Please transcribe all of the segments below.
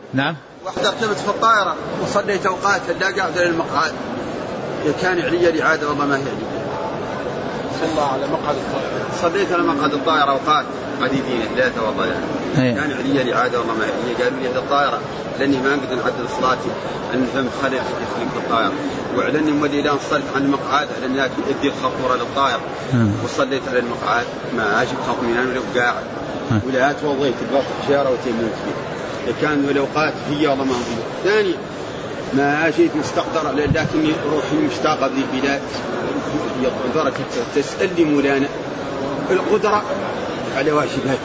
نعم. واحدة ارتبت في الطائرة وصليت أوقات لا قاعدة للمقعد، كان علي الإعادة والله ما هي علي. صلى على مقعد الطائرة. صليت على مقعد الطائرة أوقات عديدين 3 والله يعني. كان علي الإعادة والله ما هي. قالوا لي هذه الطائرة لأني ما أقدر أعدل صلاتي لأن فهمت خلل في الطائرة، وعلني مودي الآن صلت عن المقعد لأني أدي الخطورة للطائرة وصليت على المقعد ما أجيب تطمينان ولا قاعد ولا توضيت الوقت شارة وتيمنت فيه. كان الأوقات هي والله ما هي. ثاني ما أجيت مستقدر لكني روحي مشتاقة ذي البلاد يقدرك تسألني مولانا القدرة على واجبات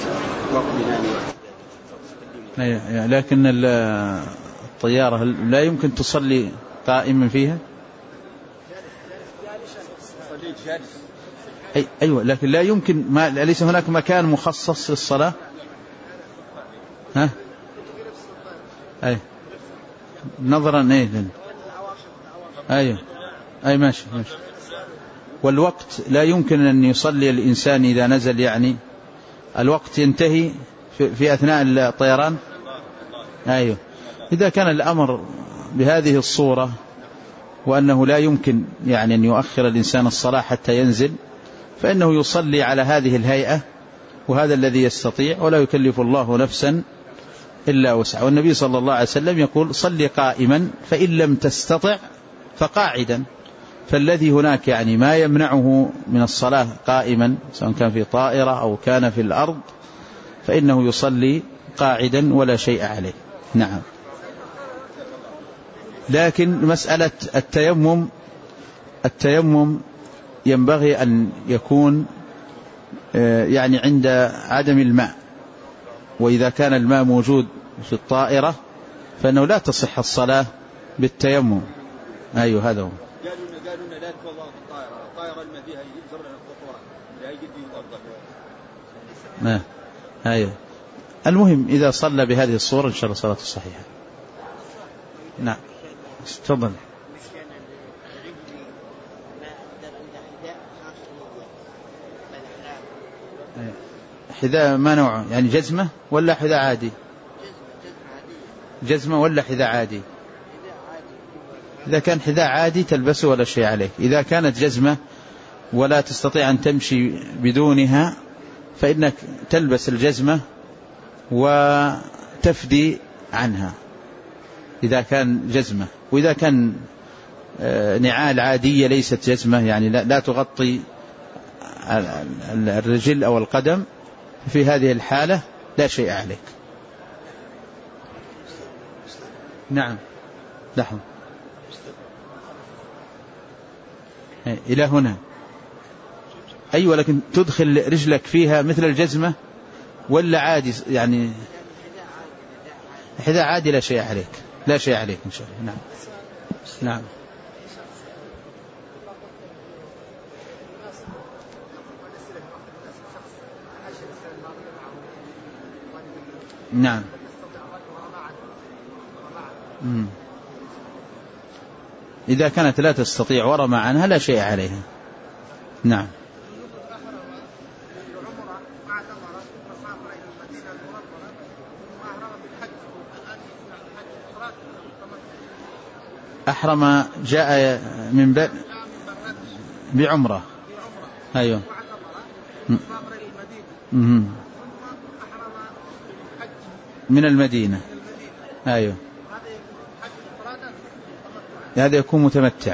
لكن الطيارة لا يمكن تصلي قائما فيها. أيوة لكن لا يمكن ليس هناك مكان مخصص للصلاة. ها أي نظرا أيوة أي ماشي. والوقت لا يمكن أن يصلي الإنسان إذا نزل، يعني الوقت ينتهي في أثناء الطيران. أيوة إذا كان الأمر بهذه الصورة وأنه لا يمكن يعني أن يؤخر الإنسان الصلاة حتى ينزل، فإنه يصلي على هذه الهيئة، وهذا الذي يستطيع، ولا يكلف الله نفسا إلا وسعها. والنبي صلى الله عليه وسلم يقول صلي قائما فإن لم تستطع فقاعدا. فالذي هناك يعني ما يمنعه من الصلاة قائما سواء كان في طائرة أو كان في الأرض فإنه يصلي قاعدا ولا شيء عليه. نعم. لكن مسألة التيمم ينبغي أن يكون يعني عند عدم الماء، وإذا كان الماء موجود في الطائرة فإنه لا تصح الصلاة بالتيمم. أيوه هذا هو. قالوا لا توضأ في الطائرة اللي فيها يجر الخطورة لا يجد يوضأ. أيوه المهم إذا صلى بهذه الصورة إن شاء الله صلاته صحيحة. نعم تفضل. حذاء ما نوعه يعني جزمة ولا حذاء عادي؟ جزمة ولا حذاء عادي؟ إذا كان حذاء عادي تلبسه ولا شيء عليك. إذا كانت جزمة ولا تستطيع أن تمشي بدونها فإنك تلبس الجزمة وتفدي عنها إذا كان جزمة. وإذا كان نعال عادية ليست جزمة يعني لا تغطي الرجل أو القدم، في هذه الحالة لا شيء عليك. نعم لحظة إلى هنا. أيوة لكن تدخل رجلك فيها مثل الجزمة ولا عادي يعني حذاء عادي لا شيء عليك، لا شيء عليك إن شاء الله. نعم نعم نعم إذا كانت لا تستطيع ورمى عنها لا شيء عليها. نعم أحرم جاء من بعمرة. أيوة من المدينة. أيوة هذا يكون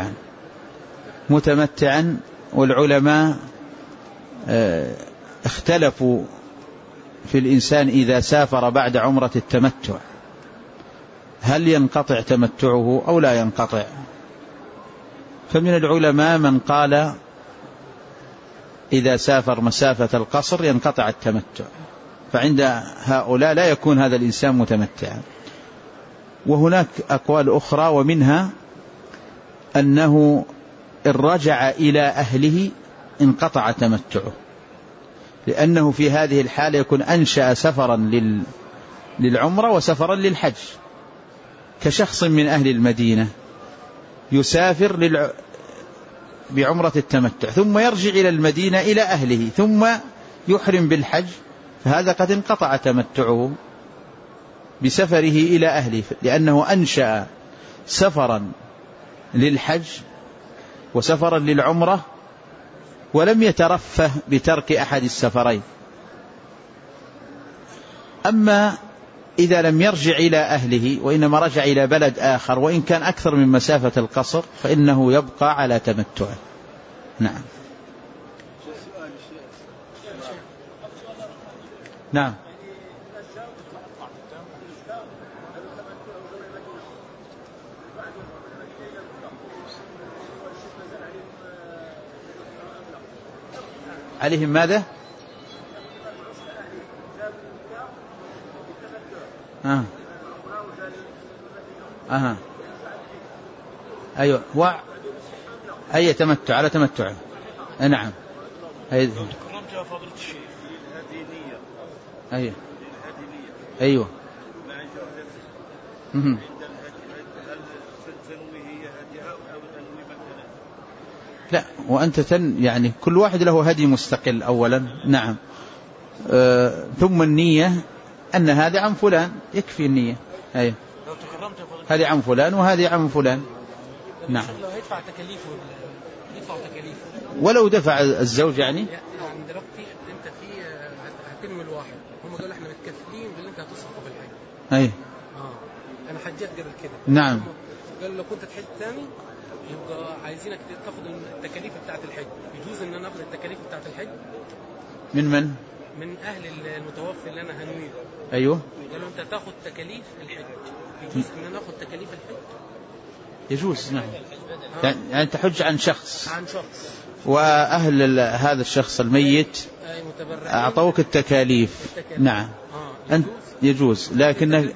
متمتعا. والعلماء اختلفوا في الإنسان إذا سافر بعد عمرة التمتع هل ينقطع تمتعه أو لا ينقطع. فمن العلماء من قال إذا سافر مسافة القصر ينقطع التمتع، فعند هؤلاء لا يكون هذا الإنسان متمتعا. وهناك أقوال أخرى ومنها أنه إن رجع إلى أهله انقطع تمتعه، لأنه في هذه الحالة يكون أنشأ سفرا للعمرة وسفرا للحج، كشخص من أهل المدينة يسافر بعمرة التمتع ثم يرجع إلى المدينة إلى أهله ثم يحرم بالحج، فهذا قد انقطع تمتعه. بسفره إلى أهله، لأنه أنشأ سفرا للحج وسفرا للعمرة ولم يترفه بترك أحد السفرين. أما إذا لم يرجع إلى أهله وإنما رجع إلى بلد آخر وإن كان أكثر من مسافة القصر فإنه يبقى على تمتعه. نعم. نعم. عليهم ماذا؟ أيوة. أي تمتع على تمتع. نعم. أيوة. أيوة. لا، وأنت يعني كل واحد له هدي مستقل أولا. نعم. ثم النية أن هذا عن فلان، يكفي النية. أيوة. هذه عن فلان وهذه عن فلان. نعم. يدفع تكاليفه ولو دفع الزوج يعني دلوقتي انت في هتنوي الواحد، هم دول احنا متكفلين باللي انت هتصرفه في الحج. اي انا حجيت قبل كده. نعم. قال لو كنت تحج ثاني يبقى عايزينك تاخد التكاليف بتاعه الحج. يجوز ان انا اخد التكاليف بتاعه الحج من اهل المتوفي اللي انا هنويه. ايوه. قالوا انت تاخد تكاليف الحج. يجوز ان انا اخد تكاليف الحج؟ يجوز. نعم. يعني تحج عن شخص وأهل هذا الشخص الميت أعطوك التكاليف. نعم. أنت يجوز، لكن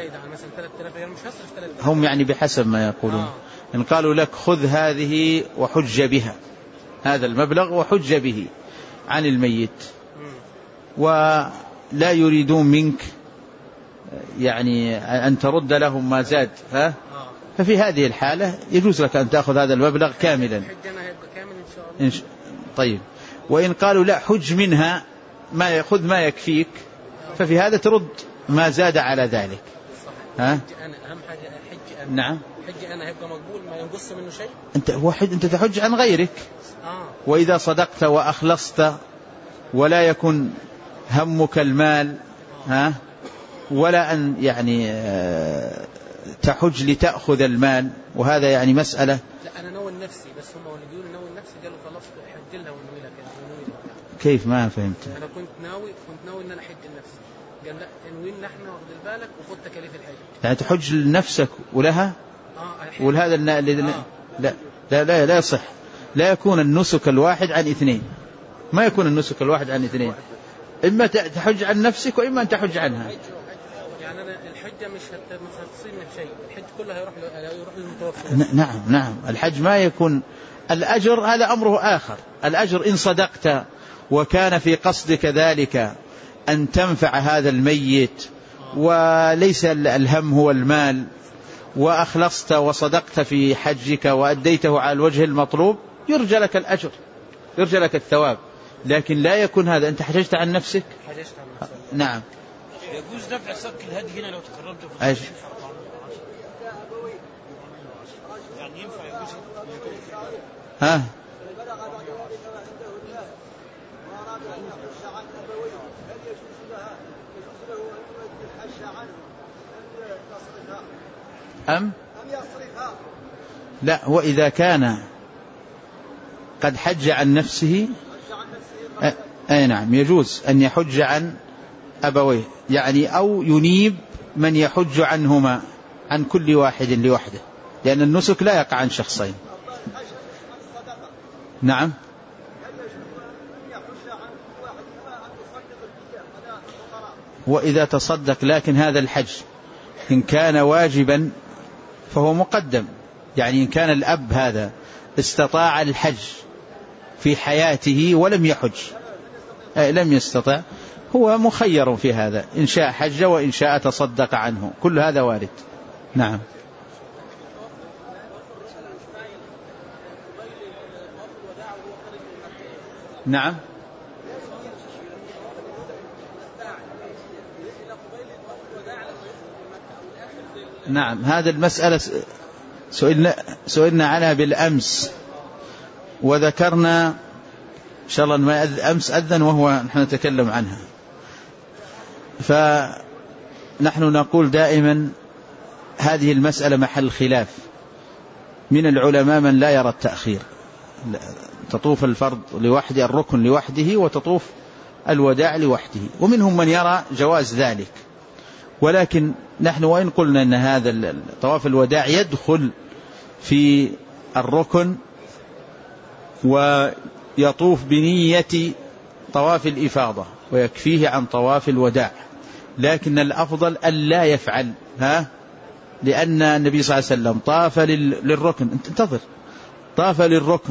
هم يعني بحسب ما يقولون إن قالوا لك خذ هذه وحج بها، هذا المبلغ وحج به عن الميت، ولا يريدون منك يعني أن ترد لهم ما زاد، ففي هذه الحالة يجوز لك أن تأخذ هذا المبلغ كاملا. طيب. وإن قالوا لا حج منها ما يأخذ ما يكفيك، ففي هذا ترد ما زاد على ذلك. أهم حاجة الحج أنا. نعم. حج أنا هيبقى مقبول، ما ينقص منه شيء. أنت تحج عن غيرك. وإذا صدقت وأخلصت ولا يكن همك المال، ولا أن يعني تحج لتأخذ المال، وهذا يعني مسألة. لا أنا نوى نفسي، بس هم اللي بيقولوا نوى نفسي قالوا خلاص حج لها ونوي لك. كيف؟ ما فهمت. أنا كنت ناوي إن أنا حج لنفسي. قال لا انوي لنا احنا واخد بالك وخد تكاليف الحج. يعني تحج لنفسك ولها ولهذا لا يصح. لا يكون النسك الواحد عن اثنين، ما يكون النسك الواحد عن اثنين، إما تحج عن نفسك وإما أن تحج عنها. يعني أنا الحجة مش هتصيبني بشيء، الحج كله هيروح للمتوفى. نعم. الحج ما يكون الأجر، هذا أمره آخر. الأجر إن صدقت وكان في قصدك ذلك أن تنفع هذا الميت وليس الهم هو المال، وأخلصت وصدقت في حجك وأديته على الوجه المطلوب، يرجى لك الأجر، يرجى لك الثواب. لكن لا يكون هذا أنت حججت عن نفسك. نعم. يجوز دفع صك الهدي هنا لو تكرمت في يعني ينفع يجوز لا، وإذا كان قد حج عن نفسه نعم يجوز أن يحج عن أبويه، يعني أو ينيب من يحج عنهما، عن كل واحد لوحده، لأن النسك لا يقع عن شخصين. نعم. وإذا تصدق، لكن هذا الحج إن كان واجبا فهو مقدم. يعني إن كان الأب هذا استطاع الحج في حياته ولم يحج، لم يستطع، هو مخير في هذا، إن شاء حج وإن شاء تصدق عنه، كل هذا وارد. نعم. نعم. نعم، هذا المسألة سئلنا عنها بالأمس، وذكرنا إن شاء الله ما أمس أذن وهو نحن نتكلم عنها. فنحن نقول دائما هذه المسألة محل خلاف، من العلماء من لا يرى التأخير، تطوف الفرض لوحده، الركن لوحده، وتطوف الوداع لوحده، ومنهم من يرى جواز ذلك. ولكن نحن وإن قلنا أن هذا طواف الوداع يدخل في الركن ويطوف بنية طواف الإفاضة ويكفيه عن طواف الوداع، لكن الأفضل ألا يفعل، لأن النبي صلى الله عليه وسلم طاف للركن، انتظر، طاف للركن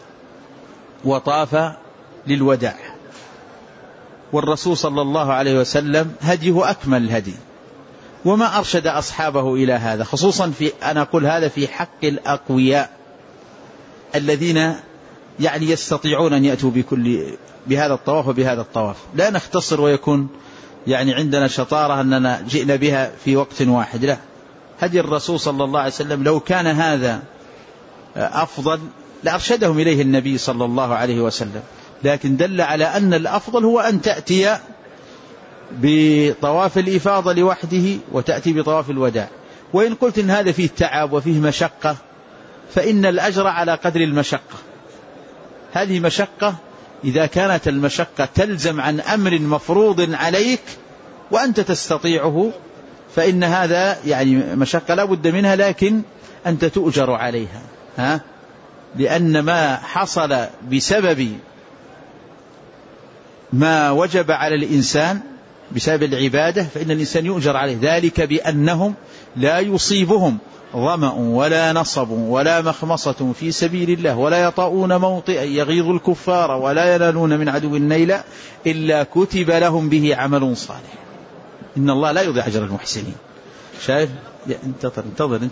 وطاف للوداع، والرسول صلى الله عليه وسلم هديه أكمل الهدي، وما أرشد أصحابه إلى هذا، خصوصا أنا أقول هذا في حق الأقوياء الذين يعني يستطيعون أن يأتوا بهذا الطواف وبهذا الطواف، لا نختصر ويكون يعني عندنا شطارة أننا جئنا بها في وقت واحد، لا، هدي الرسول صلى الله عليه وسلم لو كان هذا أفضل لأرشدهم إليه النبي صلى الله عليه وسلم، لكن دل على أن الأفضل هو أن تأتي بطواف الإفاضة لوحده وتأتي بطواف الوداع. وإن قلت إن هذا فيه تعب وفيه مشقة، فإن الأجر على قدر المشقة، هذه مشقة إذا كانت المشقة تلزم عن أمر مفروض عليك وأنت تستطيعه، فإن هذا يعني مشقة لا بد منها، لكن أنت تؤجر عليها، لأن ما حصل بسبب ما وجب على الإنسان بسبب العبادة فإن الإنسان يؤجر عليه، ذلك بأنهم لا يصيبهم ظمأ ولا نصب ولا مخمصة في سبيل الله ولا يطؤون موطئا يغيظ الكفار ولا ينالون من عدو نيلا إلا كتب لهم به عمل صالح، إن الله لا يضيع أجر المحسنين. شايف؟ انتظر.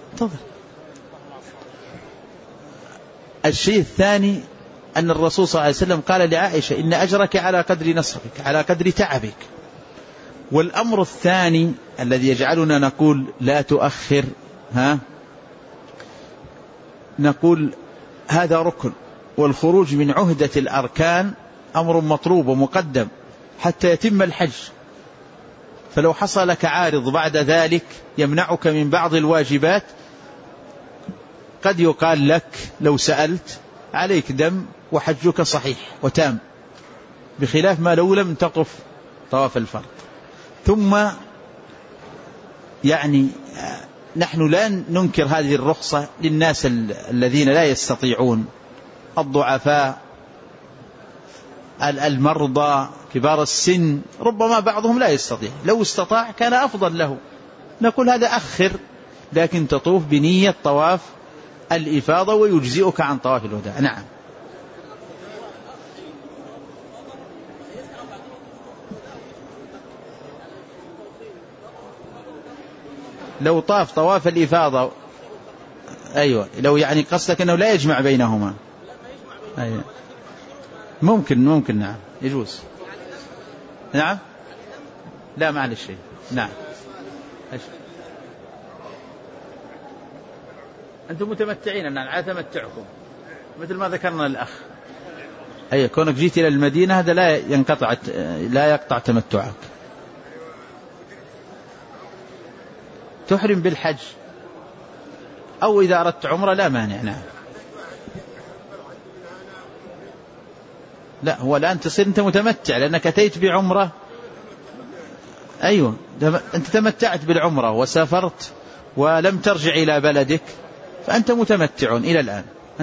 الشيء الثاني أن الرسول صلى الله عليه وسلم قال لعائشة إن أجرك على قدر نصبك، على قدر تعبك. والأمر الثاني الذي يجعلنا نقول لا تؤخر، نقول هذا ركن، والخروج من عهدة الأركان أمر مطلوب ومقدم حتى يتم الحج، فلو حصل لك عارض بعد ذلك يمنعك من بعض الواجبات قد يقال لك لو سألت عليك دم وحجك صحيح وتام، بخلاف ما لو لم تطف طواف الفرض. ثم يعني نحن لا ننكر هذه الرخصة للناس الذين لا يستطيعون، الضعفاء، المرضى، كبار السن، ربما بعضهم لا يستطيع، لو استطاع كان أفضل له، نقول هذا أخر، لكن تطوف بنية طواف الإفاضة ويجزئك عن طواف الوداع. نعم. لو طاف طواف الإفاضة، أيوة، لو يعني قصدك أنه لا يجمع بينهما، أيوة. ممكن نعم، يجوز. نعم، لا معلش شيء. نعم. أنتم متمتعين، أن على تمتعكم مثل ما ذكرنا الأخ، أي كونك جيت إلى المدينة هذا لا يقطع تمتعك. تحرم بالحج أو إذا أردت عمرة لا مانع. نعم. لا، هو الآن تصير أنت متمتع لأنك أتيت بعمرة، أيوة، أنت تمتعت بالعمرة وسافرت ولم ترجع إلى بلدك، فأنت متمتع إلى الآن.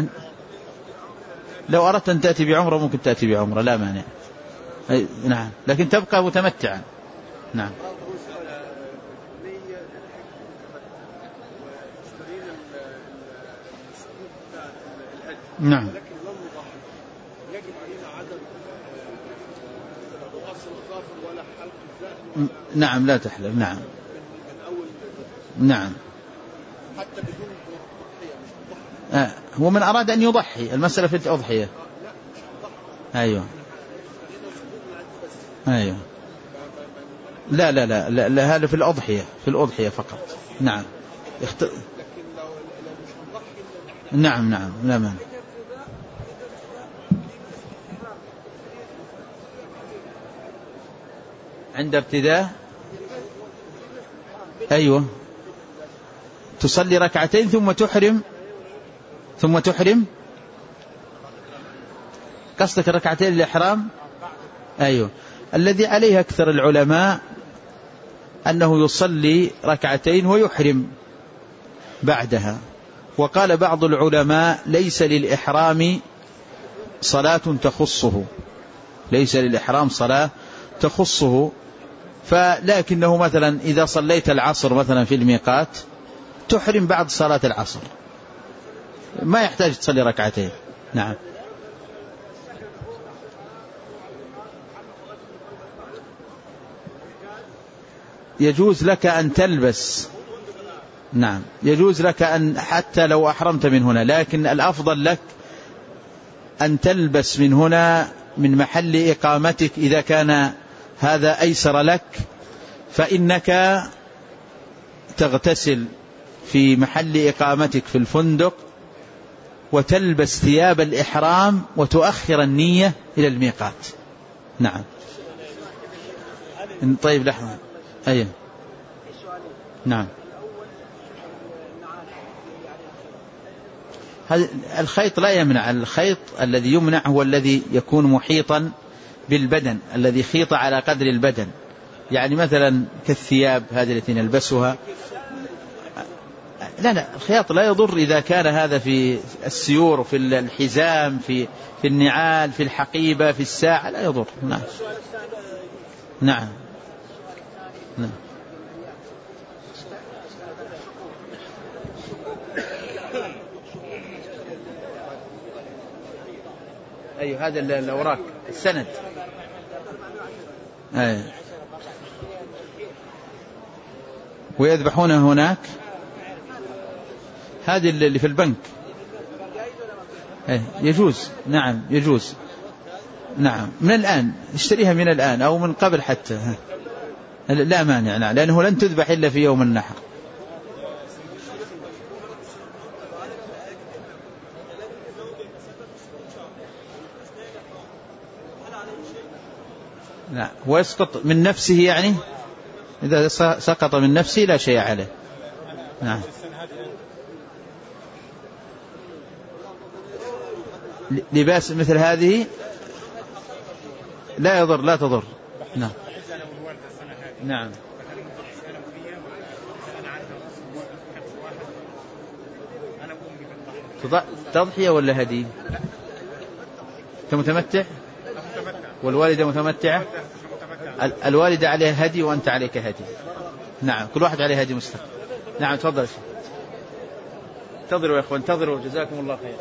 لو أردت أن تأتي بعمرة ممكن تأتي بعمرة لا مانع. نعم، لكن تبقى متمتعا. نعم. نعم. نعم، لا تحلم. نعم. نعم. هو من أراد أن يضحي، المسألة في الأضحية. أيوة. لا لا لا, لا, لا هذا في الأضحية فقط. نعم نعم لا مانع. عند ابتداء أيوة تصلي ركعتين ثم تحرم قصدك ركعتين الإحرام. أيوة الذي عليه أكثر العلماء أنه يصلي ركعتين ويحرم بعدها. وقال بعض العلماء ليس للإحرام صلاة تخصه، ليس للإحرام صلاة تخصه، فلكنه مثلا إذا صليت العصر مثلا في الميقات تحرم بعد صلاة العصر، ما يحتاج تصلي ركعتين. نعم يجوز لك أن تلبس، نعم يجوز لك أن حتى لو أحرمت من هنا، لكن الأفضل لك أن تلبس من هنا من محل إقامتك إذا كان هذا أيسر لك، فإنك تغتسل في محل إقامتك في الفندق وتلبس ثياب الإحرام وتؤخر النية إلى الميقات. نعم طيب لحظة. أيه نعم الخيط لا يمنع، الخيط الذي يمنع هو الذي يكون محيطا بالبدن، الذي خيط على قدر البدن، يعني مثلا كالثياب هذه التي نلبسها. لا الخياط لا يضر إذا كان هذا في السيور، في الحزام، في النعال، في الحقيبة، في الساعة، لا يضر. نعم أيوة هذا الأوراق السند. أيوة. ويذبحون هناك هذه اللي في البنك. أيوة. يجوز. نعم يجوز. نعم من الآن اشتريها من الآن أو من قبل حتى لا مانع. نعم لأنه لن تذبح إلا في يوم النحر. لا ويسقط من نفسه، يعني إذا سقط من نفسه لا شيء عليه. نعم لباس مثل هذه لا يضر، لا تضر. نعم نعم تضحية ولا هدي؟ أنت متمتع والوالدة متمتعة؟ الوالدة عليها هدي وأنت عليك هدي. نعم كل واحد عليه هدي مستقل. نعم تفضل. انتظروا يا أخوان انتظروا، جزاكم الله خير.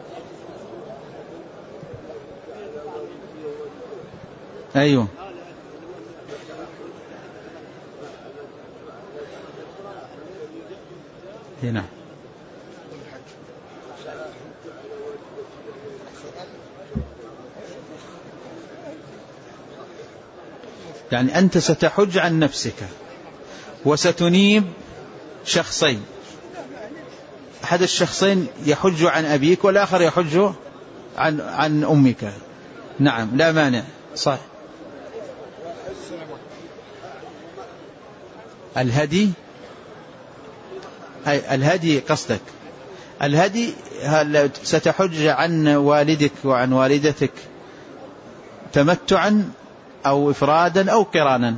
أيوه هنا يعني أنت ستحج عن نفسك وستنيب شخصين، أحد الشخصين يحج عن أبيك والآخر يحج عن أمك. نعم لا مانع صح. الهدي قصدك الهدي ستحج عن والدك وعن والدتك تمتعا أو إفرادا أو قرانا.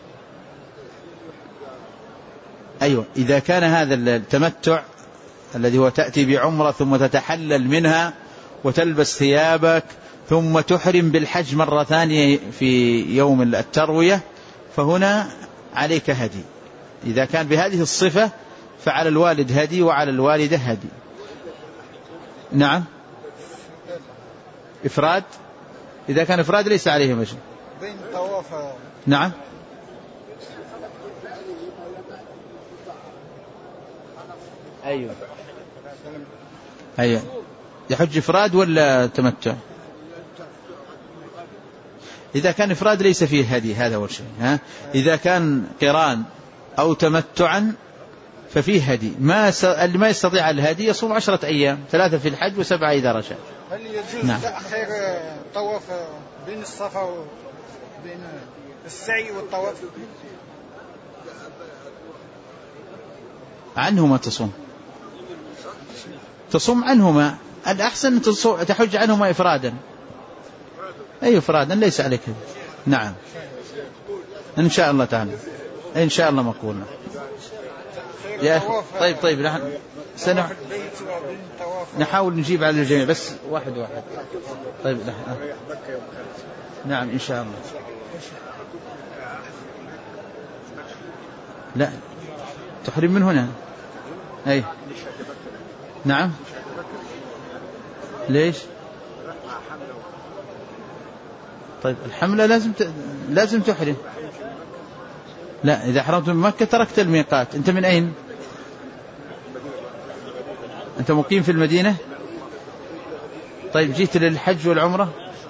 أيوة إذا كان هذا التمتع الذي هو تأتي بعمرة ثم تتحلل منها وتلبس ثيابك ثم تحرم بالحج مرة ثانية في يوم التروية، فهنا عليك هدي. إذا كان بهذه الصفة فعلى الوالد هدي وعلى الوالدة هدي. نعم إفراد، إذا كان إفراد ليس عليه مشي. نعم أيوة يحج إفراد ولا تمتع؟ إذا كان إفراد ليس فيه هدي، هذا أول شيء. إذا كان قران أو تمتعا ففيه هدي. اللي ما يستطيع الهدي يصوم 10 أيام، 3 في الحج و7 إذا رجع. هل يجوز تأخير طواف بين الصفا وبين السعي والطواف؟ عنهما تصوم عنهما. الأحسن تحج عنهما إفرادا. أي إفرادا ليس عليك. نعم إن شاء الله تعالى، إن شاء الله مقولنا يا أخي. طيب نحاول نجيب على الجميع، بس واحد. طيب نعم إن شاء الله. لا تحرم من هنا. أي نعم. ليش؟ طيب الحملة لازم تحرم. لا إذا حرمت من مكة تركت الميقات. أنت من أين؟ أنت مقيم في المدينة؟ طيب جيت للحج والعمرة؟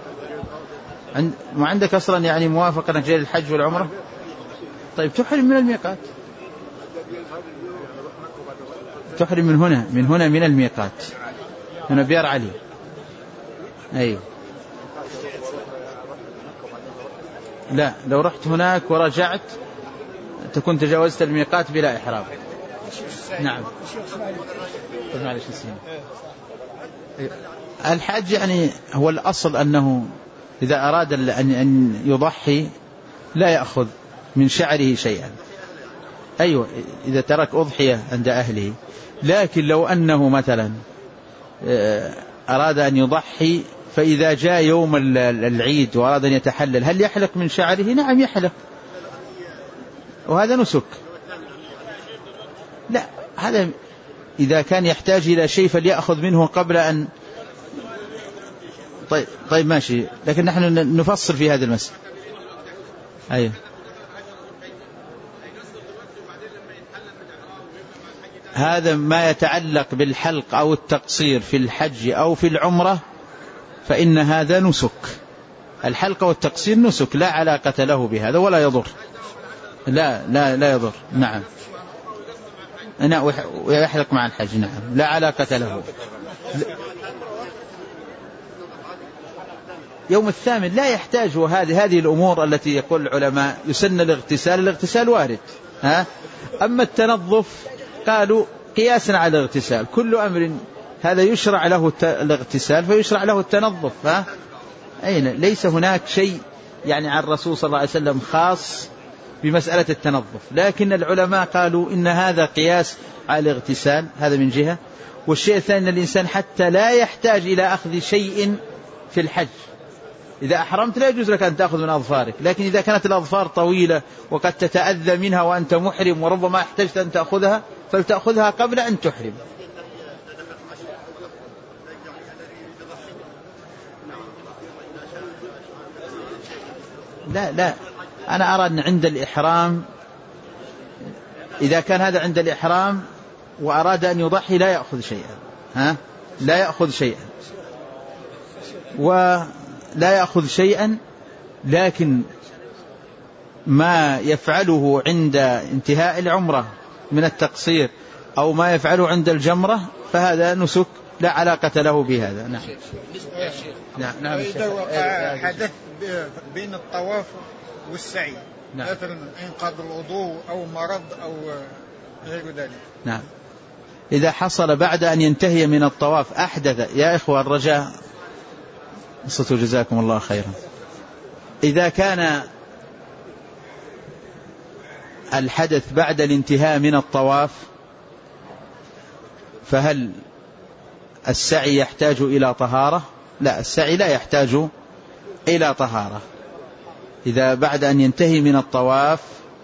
ما عندك أصلا يعني موافقة أنك جاي للحج والعمرة؟ طيب تحرم من الميقات. تحرم من هنا من الميقات، هنا بيار علي. أيوه. لا لو رحت هناك ورجعت تكون تجاوزت الميقات بلا إحرام. نعم. معلش نسينا. الحج يعني هو الأصل أنه إذا أراد أن يضحي لا يأخذ من شعره شيئا. أيوة إذا ترك أضحية عند أهله. لكن لو أنه مثلا أراد أن يضحي فإذا جاء يوم العيد وأراد أن يتحلل هل يحلق من شعره؟ نعم يحلق، وهذا نسك. لا هذا إذا كان يحتاج إلى شيء فليأخذ منه قبل أن. طيب ماشي، لكن نحن نفصل في هذا المسألة. أيوه. هذا ما يتعلق بالحلق أو التقصير في الحج أو في العمرة فإن هذا نسك. الحلق والتقصير نسك لا علاقة له بهذا ولا يضر. لا يضر. نعم ويحلق مع الحج. نعم لا علاقة له. يوم الثامن لا يحتاج. هذه الأمور التي يقول العلماء يسن الاغتسال وارد. أما التنظف قالوا قياسا على الاغتسال، كل أمر هذا يشرع له الاغتسال فيشرع له التنظف. أين ليس هناك شيء يعني عن الرسول صلى الله عليه وسلم خاص بمسألة التنظف، لكن العلماء قالوا إن هذا قياس على الاغتسال. هذا من جهة. والشيء الثاني أن الإنسان حتى لا يحتاج إلى أخذ شيء في الحج. إذا أحرمت لا يجوز لك أن تأخذ من أظفارك، لكن إذا كانت الأظفار طويلة وقد تتأذى منها وأنت محرم وربما احتجت أن تأخذها فلتأخذها قبل أن تحرم. لا أنا أرى أن عند الإحرام إذا كان هذا عند الإحرام وأراد أن يضحي لا يأخذ شيئا. لا يأخذ شيئا ولا يأخذ شيئا، لكن ما يفعله عند انتهاء العمرة من التقصير أو ما يفعله عند الجمرة فهذا نسك لا علاقة له بهذا. نعم. إذا وقع حدث بين الطواف والسعي مثلا انقاذ الوضوء أو مرض أو غير ذلك. نعم إذا حصل بعد أن ينتهي من الطواف أحدث. يا إخوة الرجاء صوتوا جزاكم الله خيرا. إذا كان الحدث بعد الانتهاء من الطواف فهل السعي يحتاج إلى طهارة؟ لا السعي لا يحتاج إلى طهارة. إذا بعد أن ينتهي من الطواف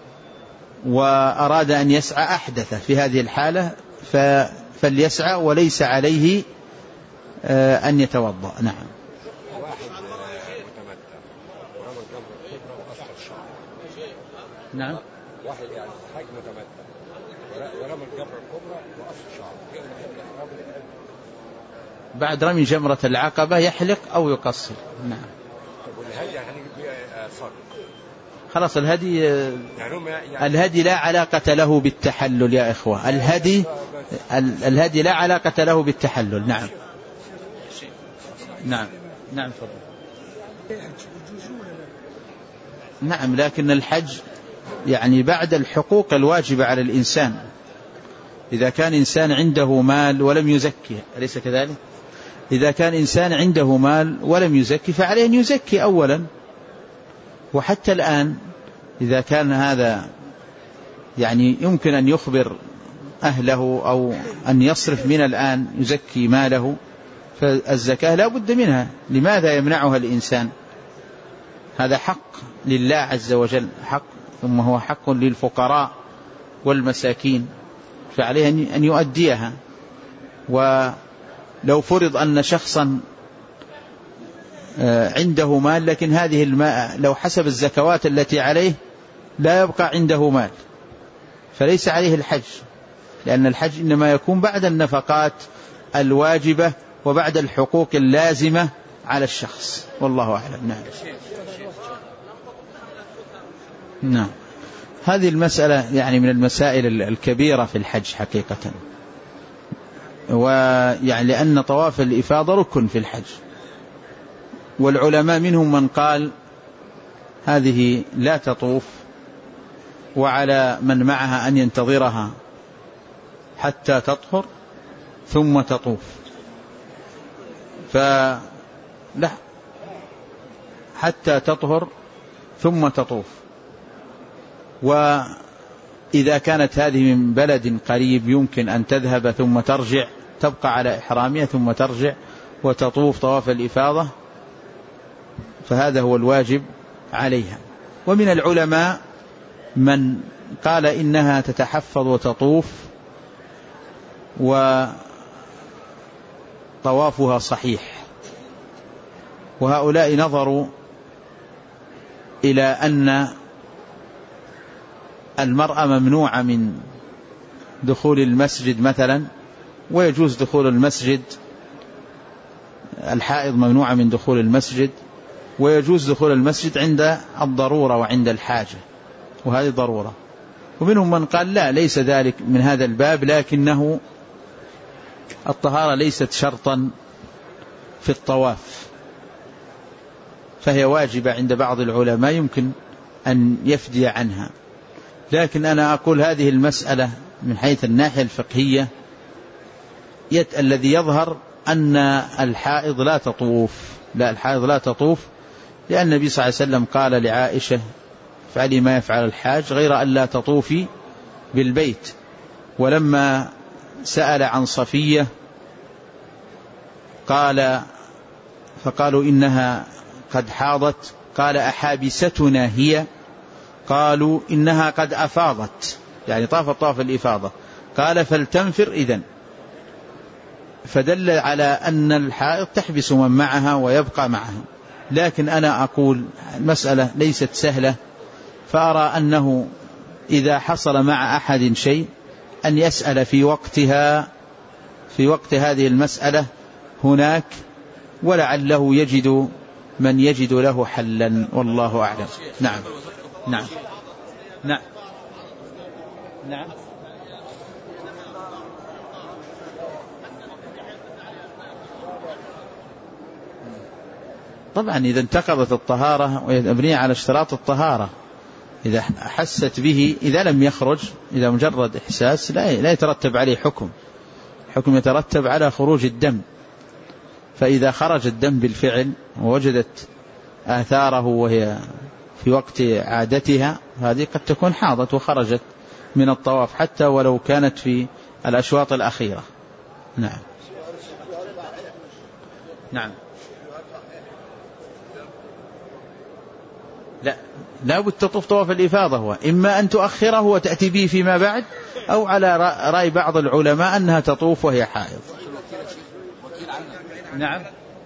وأراد أن يسعى أحدث في هذه الحالة فليسعى وليس عليه أن يتوضأ. نعم. نعم. واحد يعني حج متمتع ورمى الجمرة الكبرى وقص الشعر بعد رمي جمرة العقبة يحلق أو يقصر. نعم. طب والهدي يعني خلاص الهدي لا علاقة له بالتحلل يا إخوة. الهدي لا علاقة له بالتحلل. نعم نعم نعم فضل. نعم لكن الحج يعني بعد الحقوق الواجبة على الإنسان. إذا كان إنسان عنده مال ولم يزكي، أليس كذلك؟ إذا كان إنسان عنده مال ولم يزكي فعليه أن يزكي أولا. وحتى الآن إذا كان هذا يعني يمكن أن يخبر أهله أو أن يصرف من الآن يزكي ماله، فالزكاة لا بد منها. لماذا يمنعها الإنسان؟ هذا حق لله عز وجل، حق، ثم هو حق للفقراء والمساكين، فعليه أن يؤديها. ولو فرض أن شخصا عنده مال لكن هذه المال لو حسب الزكوات التي عليه لا يبقى عنده مال، فليس عليه الحج، لأن الحج إنما يكون بعد النفقات الواجبة وبعد الحقوق اللازمة على الشخص. والله أعلم. نعم نعم. هذه المسألة يعني من المسائل الكبيرة في الحج حقيقة، ويعني لأن طواف الإفاضة ركن في الحج، والعلماء منهم من قال هذه لا تطوف، وعلى من معها أن ينتظرها حتى تطهر ثم تطوف. فلا، حتى تطهر ثم تطوف. وإذا كانت هذه من بلد قريب يمكن أن تذهب ثم ترجع، تبقى على إحرامها ثم ترجع وتطوف طواف الإفاضة، فهذا هو الواجب عليها. ومن العلماء من قال إنها تتحفظ وتطوف وطوافها صحيح، وهؤلاء نظروا إلى أن المرأة ممنوعة من دخول المسجد مثلا، ويجوز دخول المسجد، الحائض ممنوعة من دخول المسجد، ويجوز دخول المسجد عند الضرورة وعند الحاجة، وهذه ضرورة. ومنهم من قال لا، ليس ذلك من هذا الباب، لكنه الطهارة ليست شرطا في الطواف، فهي واجبة عند بعض العلماء يمكن أن يفدي عنها. لكن أنا أقول هذه المسألة من حيث الناحية الفقهية الذي يظهر أن الحائض لا تطوف، لا، الحائض لا تطوف، لأن النبي صلى الله عليه وسلم قال لعائشة فعلي ما يفعل الحاج غير أن لا تطوفي بالبيت. ولما سأل عن صفية فقالوا إنها قد حاضت، قال أحابستنا هي؟ قالوا إنها قد أفاضت، يعني طافت طواف الإفاضة. قال فلتنفر إذن، فدل على أن الحائض تحبس من معها ويبقى معها. لكن أنا أقول المسألة ليست سهلة، فأرى أنه إذا حصل مع أحد شيء أن يسأل في وقت هذه المسألة هناك، ولعله يجد من يجد له حلا، والله أعلم. نعم نعم نعم نعم. طبعا إذا انتقضت الطهارة ويبني على اشتراط الطهارة، إذا حست به، إذا لم يخرج، إذا مجرد إحساس لا يترتب عليه حكم يترتب على خروج الدم. فإذا خرج الدم بالفعل ووجدت آثاره وهي في وقت عادتها، هذه قد تكون حاضت وخرجت من الطواف حتى ولو كانت في الأشواط الأخيرة. نعم نعم. لا بد تطوف طواف الإفاضة، هو إما أن تؤخره وتأتي به فيما بعد، أو على رأي بعض العلماء أنها تطوف وهي حائض. نعم.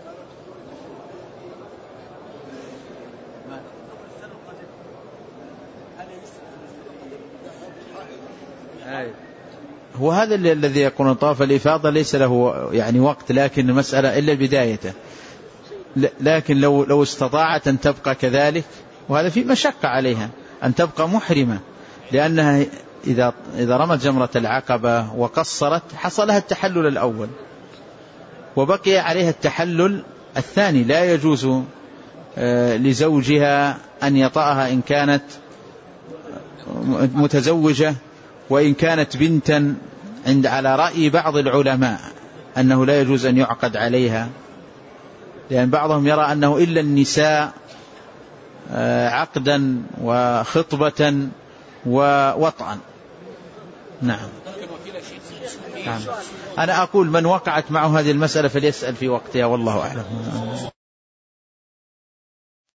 هو هذا الذي يكون طواف الإفاضة ليس له يعني وقت، لكن المسألة إلا بدايته. لكن لو استطاعت أن تبقى كذلك وهذا في مشقة عليها أن تبقى محرمة، لأنها إذا رمت جمرة العقبة وقصرت حصلها التحلل الأول وبقي عليها التحلل الثاني. لا يجوز لزوجها أن يطأها إن كانت متزوجة، وإن كانت بنتا على رأي بعض العلماء أنه لا يجوز أن يعقد عليها، لأن بعضهم يرى أنه إلا النساء عقدا وخطبة ووطئا. نعم. أنا أقول من وقعت معه هذه المسألة فليسأل في وقتها، والله أعلم.